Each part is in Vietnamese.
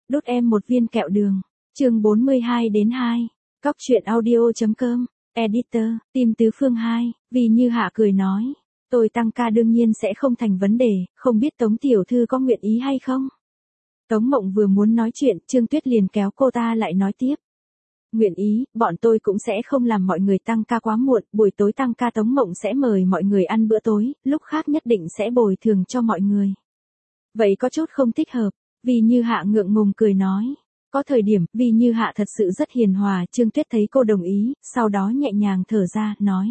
Đút em một viên kẹo đường. Chương 42-2. Cóc truyện audio.com. Editor, Tim Tứ Phương 2, Vì Như Hạ cười nói. Tôi tăng ca đương nhiên sẽ không thành vấn đề, không biết Tống tiểu thư có nguyện ý hay không? Tống Mộng vừa muốn nói chuyện, Trương Tuyết liền kéo cô ta lại nói tiếp. Nguyện ý, bọn tôi cũng sẽ không làm mọi người tăng ca quá muộn, buổi tối tăng ca Tống Mộng sẽ mời mọi người ăn bữa tối, lúc khác nhất định sẽ bồi thường cho mọi người. Vậy có chút không thích hợp, Vì Như Hạ ngượng ngùng cười nói. Có thời điểm, Vì Như Hạ thật sự rất hiền hòa, Trương Tuyết thấy cô đồng ý, sau đó nhẹ nhàng thở ra, nói.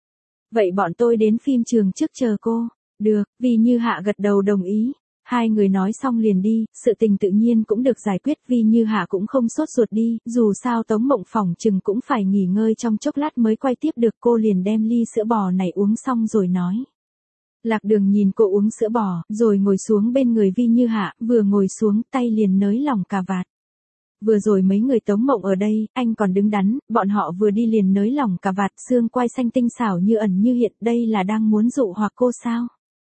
Vậy bọn tôi đến phim trường trước chờ cô. Được, Vì Như Hạ gật đầu đồng ý. Hai người nói xong liền đi, sự tình tự nhiên cũng được giải quyết. Vì Như Hạ cũng không sốt ruột đi, dù sao Tống Mộng phỏng chừng cũng phải nghỉ ngơi trong chốc lát mới quay tiếp được. Cô liền đem ly sữa bò này uống xong rồi nói. Lạc Đường nhìn cô uống sữa bò, rồi ngồi xuống bên người Vi Như Hạ, vừa ngồi xuống tay liền nới lỏng cà vạt. Vừa rồi mấy người Tống Mộng ở đây, anh còn đứng đắn, bọn họ vừa đi liền nới lỏng cà vạt, xương quai xanh tinh xảo như ẩn như hiện, đây là đang muốn dụ hoặc cô sao?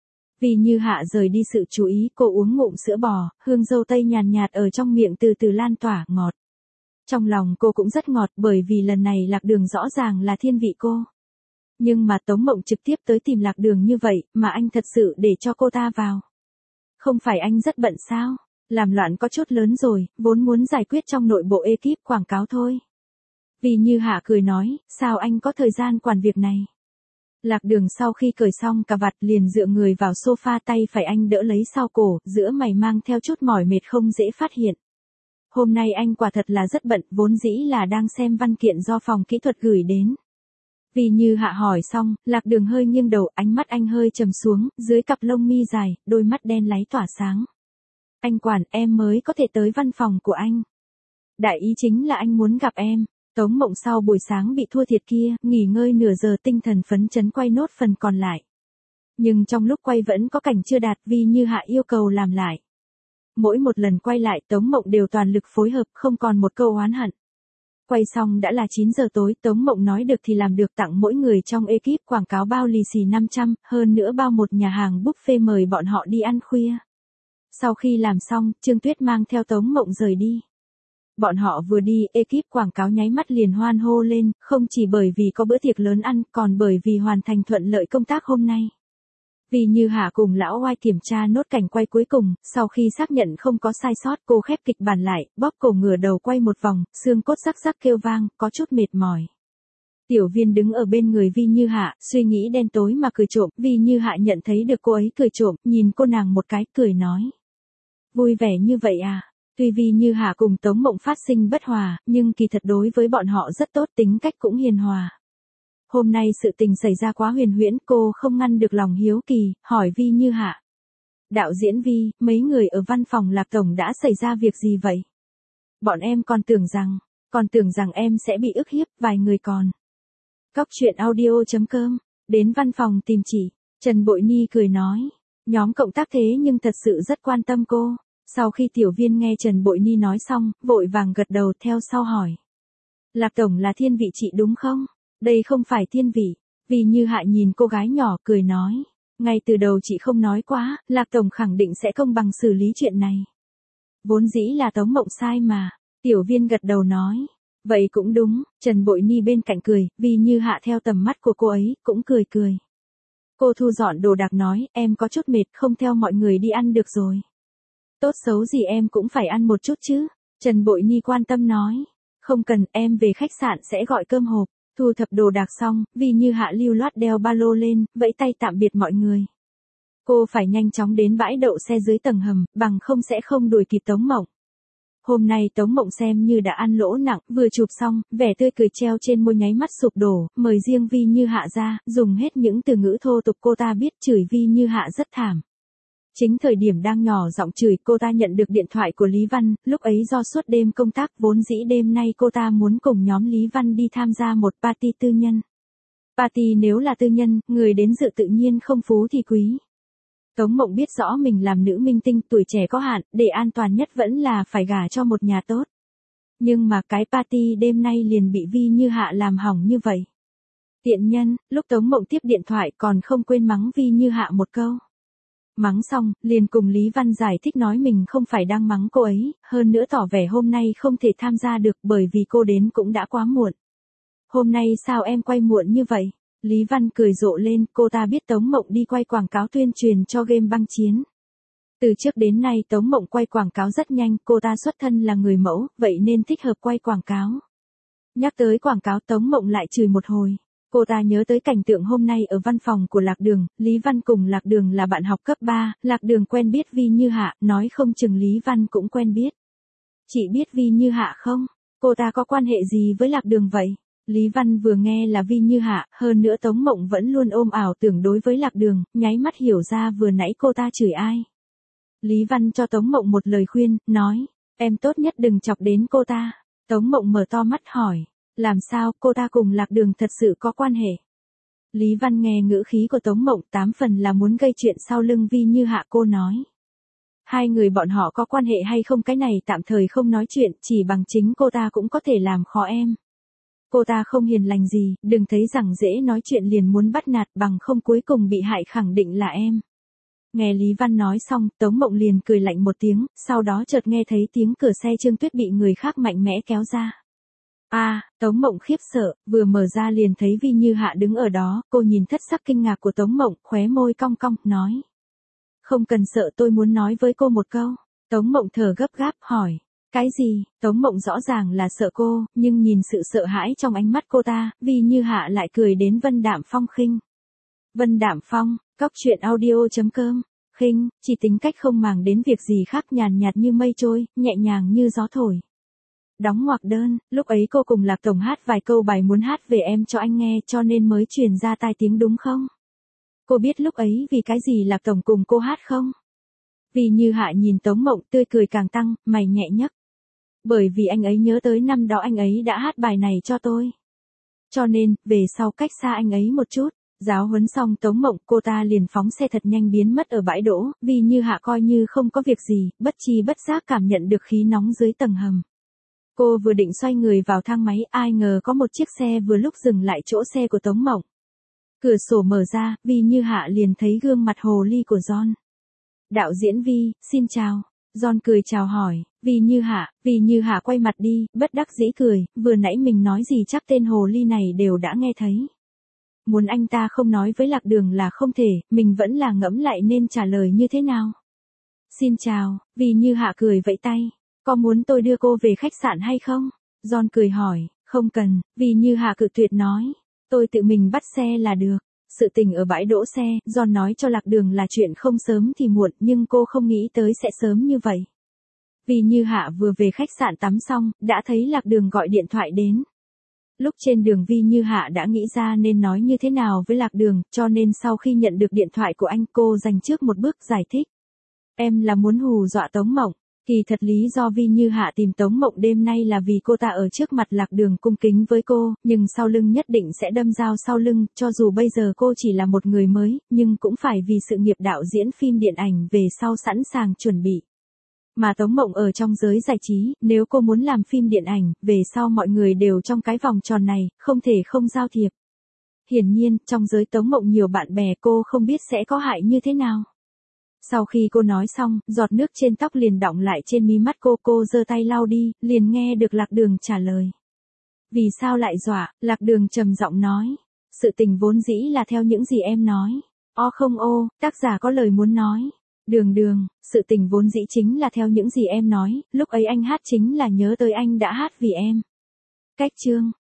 Vi Như Hạ rời đi sự chú ý, cô uống ngụm sữa bò, hương dâu tây nhàn nhạt ở trong miệng từ từ lan tỏa, ngọt. Trong lòng cô cũng rất ngọt bởi vì lần này Lạc Đường rõ ràng là thiên vị cô. Nhưng mà Tống Mộng trực tiếp tới tìm Lạc Đường như vậy, mà anh thật sự để cho cô ta vào. Không phải anh rất bận sao? Làm loạn có chút lớn rồi, vốn muốn giải quyết trong nội bộ ekip quảng cáo thôi. Vì Như Hạ cười nói, sao anh có thời gian quản việc này? Lạc Đường sau khi cởi xong cà vạt liền dựa người vào sofa, tay phải anh đỡ lấy sau cổ, giữa mày mang theo chút mỏi mệt không dễ phát hiện. Hôm nay anh quả thật là rất bận, vốn dĩ là đang xem văn kiện do phòng kỹ thuật gửi đến. Vì Như Hạ hỏi xong, Lạc Đường hơi nghiêng đầu, ánh mắt anh hơi trầm xuống, dưới cặp lông mi dài, đôi mắt đen láy tỏa sáng. Anh quản, em mới có thể tới văn phòng của anh. Đại ý chính là anh muốn gặp em. Tống Mộng sau buổi sáng bị thua thiệt kia, nghỉ ngơi nửa giờ tinh thần phấn chấn quay nốt phần còn lại. Nhưng trong lúc quay vẫn có cảnh chưa đạt, Vì Như Hạ yêu cầu làm lại. Mỗi một lần quay lại Tống Mộng đều toàn lực phối hợp, không còn một câu oán hận. Quay xong đã là 9 giờ tối, Tống Mộng nói được thì làm được, tặng mỗi người trong ekip quảng cáo bao lì xì 500, hơn nữa bao một nhà hàng buffet mời bọn họ đi ăn khuya. Sau khi làm xong, Trương Tuyết mang theo Tống Mộng rời đi. Bọn họ vừa đi, ekip quảng cáo nháy mắt liền hoan hô lên, không chỉ bởi vì có bữa tiệc lớn ăn, còn bởi vì hoàn thành thuận lợi công tác hôm nay. Vì Như Hạ cùng lão oai kiểm tra nốt cảnh quay cuối cùng, sau khi xác nhận không có sai sót, cô khép kịch bản lại, bóp cổ ngửa đầu quay một vòng, xương cốt rắc rắc kêu vang, có chút mệt mỏi. Tiểu Viên đứng ở bên người Vi Như Hạ, suy nghĩ đen tối mà cười trộm. Vi Như Hạ nhận thấy được cô ấy cười trộm, nhìn cô nàng một cái, cười nói. Vui vẻ như vậy à? Tuy Vi Như Hạ cùng Tống Mộng phát sinh bất hòa, nhưng kỳ thật đối với bọn họ rất tốt, tính cách cũng hiền hòa. Hôm nay sự tình xảy ra quá huyền huyễn, cô không ngăn được lòng hiếu kỳ, hỏi Vi Như Hạ. Đạo diễn Vi, mấy người ở văn phòng Lạc Tổng đã xảy ra việc gì vậy? Bọn em còn tưởng rằng em sẽ bị ức hiếp, vài người còn. Cóc truyện audio.com, đến văn phòng tìm chị, Trần Bội Ni cười nói. Nhóm cộng tác thế nhưng thật sự rất quan tâm cô. Sau khi Tiểu Viên nghe Trần Bội Ni nói xong, vội vàng gật đầu theo sau hỏi. Lạc Tổng là thiên vị chị đúng không? Đây không phải thiên vị. Vì Như Hạ nhìn cô gái nhỏ cười nói. Ngay từ đầu chị không nói quá, Lạc Tổng khẳng định sẽ công bằng xử lý chuyện này. Vốn dĩ là Tống Mộng sai mà. Tiểu Viên gật đầu nói. Vậy cũng đúng, Trần Bội Ni bên cạnh cười, Vì Như Hạ theo tầm mắt của cô ấy, cũng cười. Cô thu dọn đồ đạc nói, em có chút mệt, không theo mọi người đi ăn được rồi. Tốt xấu gì em cũng phải ăn một chút chứ. Trần Bội Ni quan tâm nói. Không cần, em về khách sạn sẽ gọi cơm hộp. Thu thập đồ đạc xong, Vì Như Hạ lưu loát đeo ba lô lên, vẫy tay tạm biệt mọi người. Cô phải nhanh chóng đến bãi đậu xe dưới tầng hầm, bằng không sẽ không đuổi kịp Tống Mộng. Hôm nay Tống Mộng xem như đã ăn lỗ nặng, vừa chụp xong, vẻ tươi cười treo trên môi nháy mắt sụp đổ, mời riêng Vi Như Hạ ra, dùng hết những từ ngữ thô tục cô ta biết, chửi Vi Như Hạ rất thảm. Chính thời điểm đang nhỏ giọng chửi, cô ta nhận được điện thoại của Lý Văn, lúc ấy do suốt đêm công tác, vốn dĩ đêm nay cô ta muốn cùng nhóm Lý Văn đi tham gia một party tư nhân. Party nếu là tư nhân, người đến dự tự nhiên không phú thì quý. Tống Mộng biết rõ mình làm nữ minh tinh, tuổi trẻ có hạn, để an toàn nhất vẫn là phải gả cho một nhà tốt. Nhưng mà cái party đêm nay liền bị Vi Như Hạ làm hỏng như vậy. Tiện nhân, lúc Tống Mộng tiếp điện thoại còn không quên mắng Vi Như Hạ một câu. Mắng xong, liền cùng Lý Văn giải thích nói mình không phải đang mắng cô ấy, hơn nữa tỏ vẻ hôm nay không thể tham gia được bởi vì cô đến cũng đã quá muộn. Hôm nay sao em quay muộn như vậy? Lý Văn cười rộ lên, cô ta biết Tống Mộng đi quay quảng cáo tuyên truyền cho game băng chiến. Từ trước đến nay Tống Mộng quay quảng cáo rất nhanh, cô ta xuất thân là người mẫu, vậy nên thích hợp quay quảng cáo. Nhắc tới quảng cáo Tống Mộng lại chửi một hồi. Cô ta nhớ tới cảnh tượng hôm nay ở văn phòng của Lạc Đường, Lý Văn cùng Lạc Đường là bạn học cấp 3, Lạc Đường quen biết Vi Như Hạ, nói không chừng Lý Văn cũng quen biết. Chị biết Vi Như Hạ không? Cô ta có quan hệ gì với Lạc Đường vậy? Lý Văn vừa nghe là Vi Như Hạ, hơn nữa Tống Mộng vẫn luôn ôm ảo tưởng đối với Lạc Đường, nháy mắt hiểu ra vừa nãy cô ta chửi ai. Lý Văn cho Tống Mộng một lời khuyên, nói, em tốt nhất đừng chọc đến cô ta. Tống Mộng mở to mắt hỏi, làm sao cô ta cùng Lạc Đường thật sự có quan hệ? Lý Văn nghe ngữ khí của Tống Mộng 8 phần là muốn gây chuyện sau lưng Vi Như Hạ, cô nói. Hai người bọn họ có quan hệ hay không cái này tạm thời không nói chuyện, chỉ bằng chính cô ta cũng có thể làm khó em. Cô ta không hiền lành gì, đừng thấy rằng dễ nói chuyện liền muốn bắt nạt, bằng không cuối cùng bị hại khẳng định là em. Nghe Lý Văn nói xong, Tống Mộng liền cười lạnh một tiếng, sau đó chợt nghe thấy tiếng cửa xe Trương Tuyết bị người khác mạnh mẽ kéo ra. Tống Mộng khiếp sợ, vừa mở ra liền thấy Vi Như Hạ đứng ở đó, cô nhìn thất sắc kinh ngạc của Tống Mộng, khóe môi cong cong, nói. Không cần sợ, tôi muốn nói với cô một câu. Tống Mộng thở gấp gáp, hỏi. Cái gì? Tống Mộng rõ ràng là sợ cô, nhưng nhìn sự sợ hãi trong ánh mắt cô ta, Vi Như Hạ lại cười đến vân đạm phong khinh. Vân đạm phong, Cóc truyện audio.com, khinh, chỉ tính cách không màng đến việc gì khác, nhàn nhạt như mây trôi, nhẹ nhàng như gió thổi. Đóng ngoặc đơn, lúc ấy cô cùng Lạc Tổng hát vài câu bài muốn hát về em cho anh nghe cho nên mới truyền ra tai tiếng đúng không? Cô biết lúc ấy vì cái gì Lạc Tổng cùng cô hát không? Vi Như Hạ nhìn Tống Mộng tươi cười càng tăng, mày nhẹ nhấc. Bởi vì anh ấy nhớ tới năm đó anh ấy đã hát bài này cho tôi. Cho nên, về sau cách xa anh ấy một chút. Giáo huấn xong Tống Mộng, cô ta liền phóng xe thật nhanh biến mất ở bãi đỗ, Vi Như Hạ coi như không có việc gì, bất chi bất giác cảm nhận được khí nóng dưới tầng hầm. Cô vừa định xoay người vào thang máy, ai ngờ có một chiếc xe vừa lúc dừng lại chỗ xe của Tống Mộng. Cửa sổ mở ra, Vi Như Hạ liền thấy gương mặt hồ ly của John. Đạo diễn Vi, xin chào. John cười chào hỏi, Vi Như Hạ quay mặt đi, bất đắc dĩ cười, vừa nãy mình nói gì chắc tên hồ ly này đều đã nghe thấy. Muốn anh ta không nói với Lạc Đường là không thể, mình vẫn là ngẫm lại nên trả lời như thế nào. Xin chào, Vi Như Hạ cười vẫy tay, có muốn tôi đưa cô về khách sạn hay không? John cười hỏi, không cần, Vi Như Hạ cự tuyệt nói, tôi tự mình bắt xe là được. Sự tình ở bãi đỗ xe, John nói cho Lạc Đường là chuyện không sớm thì muộn, nhưng cô không nghĩ tới sẽ sớm như vậy. Vi Như Hạ vừa về khách sạn tắm xong, đã thấy Lạc Đường gọi điện thoại đến. Lúc trên đường Vi Như Hạ đã nghĩ ra nên nói như thế nào với Lạc Đường, cho nên sau khi nhận được điện thoại của anh, cô dành trước một bước giải thích. Em là muốn hù dọa Tống Mộng. Kỳ thật lý do Vi Như Hạ tìm Tống Mộng đêm nay là vì cô ta ở trước mặt Lạc Đường cung kính với cô, nhưng sau lưng nhất định sẽ đâm dao sau lưng, cho dù bây giờ cô chỉ là một người mới, nhưng cũng phải vì sự nghiệp đạo diễn phim điện ảnh về sau sẵn sàng chuẩn bị. Mà Tống Mộng ở trong giới giải trí, nếu cô muốn làm phim điện ảnh, về sau mọi người đều trong cái vòng tròn này, không thể không giao thiệp. Hiển nhiên, trong giới Tống Mộng nhiều bạn bè, cô không biết sẽ có hại như thế nào. Sau khi cô nói xong, giọt nước trên tóc liền đọng lại trên mí mắt cô giơ tay lau đi, liền nghe được Lạc Đường trả lời. Vì sao lại dọa? Lạc Đường trầm giọng nói. Sự tình vốn dĩ là theo những gì em nói. Không tác giả có lời muốn nói. Đường, sự tình vốn dĩ chính là theo những gì em nói, lúc ấy anh hát chính là nhớ tới anh đã hát vì em. Cách chương.